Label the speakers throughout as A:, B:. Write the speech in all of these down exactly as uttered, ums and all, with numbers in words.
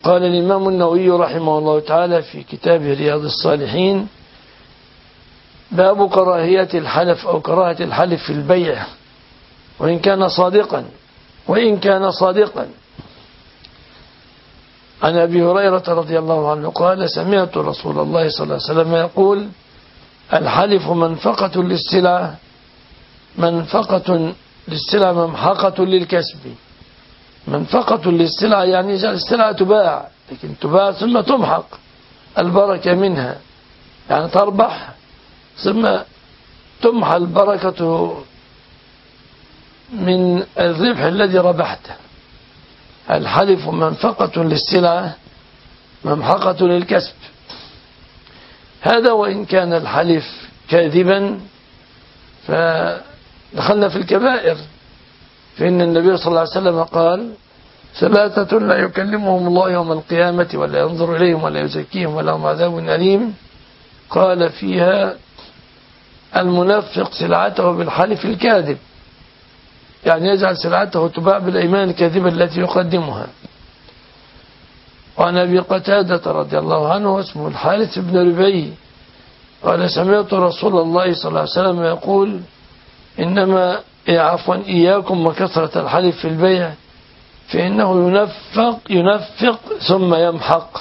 A: قال الإمام النووي رحمه الله تعالى في كتابه رياض الصالحين: باب كراهية الحلف أو كراهة الحلف في البيع وإن كان صادقا وإن كان صادقا عن أبي هريرة رضي الله عنه قال: سمعت رسول الله صلى الله عليه وسلم يقول: الحلف منفقة للسلعة منفقة للسلعة ممحقة للكسب. منفقة للسلعة يعني السلعة تباع، لكن تباع ثم تمحق البركة منها، يعني تربح ثم تمحى البركة من الربح الذي ربحته. الحلف منفقة للسلعة ممحقة للكسب. هذا وإن كان الحلف كاذبا فدخلنا في الكبائر، فإن النبي صلى الله عليه وسلم قال: ثلاثة لا يكلمهم الله يوم القيامة ولا ينظر إليهم ولا يزكيهم ولهم عذاب أليم. قال فيها: المنفق سلعته بالحلف الكاذب، يعني يجعل سلعته تباع بالأيمان الكاذبة التي يقدمها. وعن أبي قتادة رضي الله عنه اسمه الحارث بن ربيع قال: سمعت رسول الله صلى الله عليه وسلم يقول: إنما عفوا إياكم وكثرة الحلف في البيع فإنه ينفق ينفق ثم يمحق.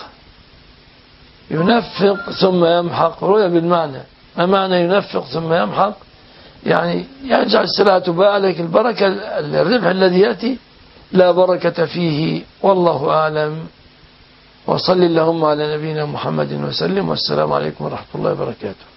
A: ينفق ثم يمحق رؤيا بالمعنى. ما معنى ينفق ثم يمحق؟ يعني يجعل السلعة تباع لك البركة الربح الذي يأتي لا بركة فيه. والله أعلم. وصل اللهم على نبينا محمد وسلم، والسلام عليكم ورحمة الله وبركاته.